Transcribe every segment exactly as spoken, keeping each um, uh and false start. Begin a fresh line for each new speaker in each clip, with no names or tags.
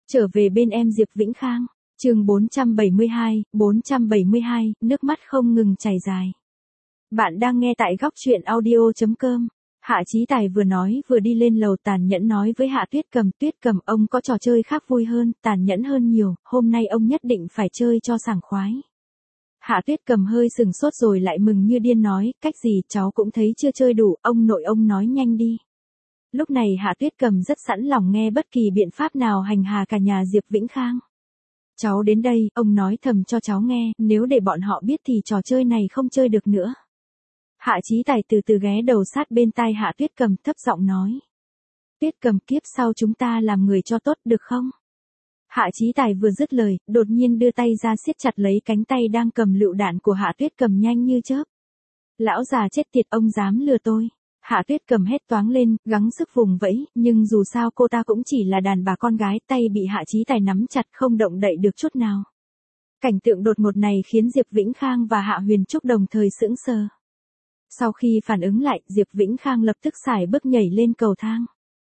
Trở về bên em Diệp Vĩnh Khang, chương bốn trăm bảy mươi hai, bốn trăm bảy mươi hai, nước mắt không ngừng chảy dài. Bạn đang nghe tại góc truyện audio chấm com. Hạ Chí Tài vừa nói vừa đi lên lầu tàn nhẫn nói với Hạ Tuyết Cầm, Tuyết Cầm ông có trò chơi khác vui hơn, tàn nhẫn hơn nhiều, hôm nay ông nhất định phải chơi cho sảng khoái. Hạ Tuyết Cầm hơi sừng sốt rồi lại mừng như điên nói, cách gì cháu cũng thấy chưa chơi đủ, ông nội ông nói nhanh đi. Lúc này Hạ Tuyết Cầm rất sẵn lòng nghe bất kỳ biện pháp nào hành hạ cả nhà Diệp Vĩnh Khang. Cháu đến đây, ông nói thầm cho cháu nghe, nếu để bọn họ biết thì trò chơi này không chơi được nữa. Hạ Chí Tài từ từ ghé đầu sát bên tai Hạ Tuyết Cầm thấp giọng nói. Tuyết Cầm kiếp sau chúng ta làm người cho tốt được không? Hạ Chí Tài vừa dứt lời, đột nhiên đưa tay ra siết chặt lấy cánh tay đang cầm lựu đạn của Hạ Tuyết Cầm nhanh như chớp. Lão già chết tiệt ông dám lừa tôi. Hạ Tuyết Cầm hét toáng lên, gắng sức vùng vẫy, nhưng dù sao cô ta cũng chỉ là đàn bà con gái, tay bị Hạ Chí Tài nắm chặt không động đậy được chút nào. Cảnh tượng đột ngột này khiến Diệp Vĩnh Khang và Hạ Huyền Trúc đồng thời sững sờ. Sau khi phản ứng lại, Diệp Vĩnh Khang lập tức sải bước nhảy lên cầu thang.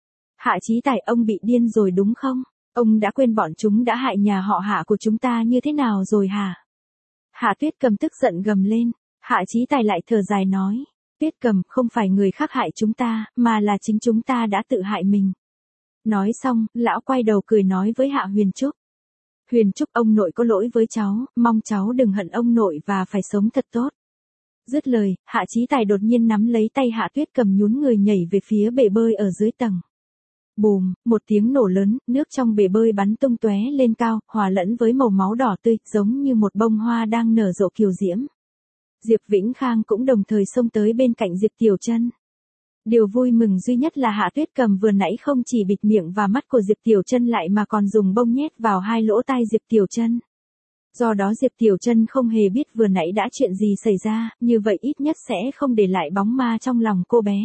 Hạ Chí Tài, ông bị điên rồi đúng không? Ông đã quên bọn chúng đã hại nhà họ Hạ của chúng ta như thế nào rồi hả? Hạ Tuyết Cầm tức giận gầm lên. Hạ Chí Tài lại thở dài nói. Tuyết Cầm, không phải người khác hại chúng ta, mà là chính chúng ta đã tự hại mình. Nói xong, lão quay đầu cười nói với Hạ Huyền Trúc. Huyền Trúc, ông nội có lỗi với cháu, mong cháu đừng hận ông nội và phải sống thật tốt. Dứt lời, Hạ Chí Tài đột nhiên nắm lấy tay Hạ Tuyết Cầm nhún người nhảy về phía bể bơi ở dưới tầng. Bùm, một tiếng nổ lớn, nước trong bể bơi bắn tung tóe lên cao, hòa lẫn với màu máu đỏ tươi, giống như một bông hoa đang nở rộ kiều diễm. Diệp Vĩnh Khang cũng đồng thời xông tới bên cạnh Diệp Tiểu Trân. Điều vui mừng duy nhất là Hạ Tuyết Cầm vừa nãy không chỉ bịt miệng và mắt của Diệp Tiểu Trân lại mà còn dùng bông nhét vào hai lỗ tai Diệp Tiểu Trân. Do đó Diệp Tiểu Trân không hề biết vừa nãy đã chuyện gì xảy ra, như vậy ít nhất sẽ không để lại bóng ma trong lòng cô bé.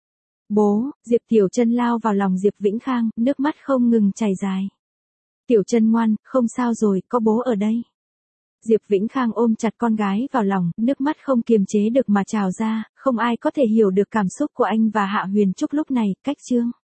Bố, Diệp Tiểu Trân lao vào lòng Diệp Vĩnh Khang, nước mắt không ngừng chảy dài. Tiểu Trân ngoan, không sao rồi, có bố ở đây. Diệp Vĩnh Khang ôm chặt con gái vào lòng, nước mắt không kiềm chế được mà trào ra, không ai có thể hiểu được cảm xúc của anh và Hạ Huyền Trúc lúc này, cách chương.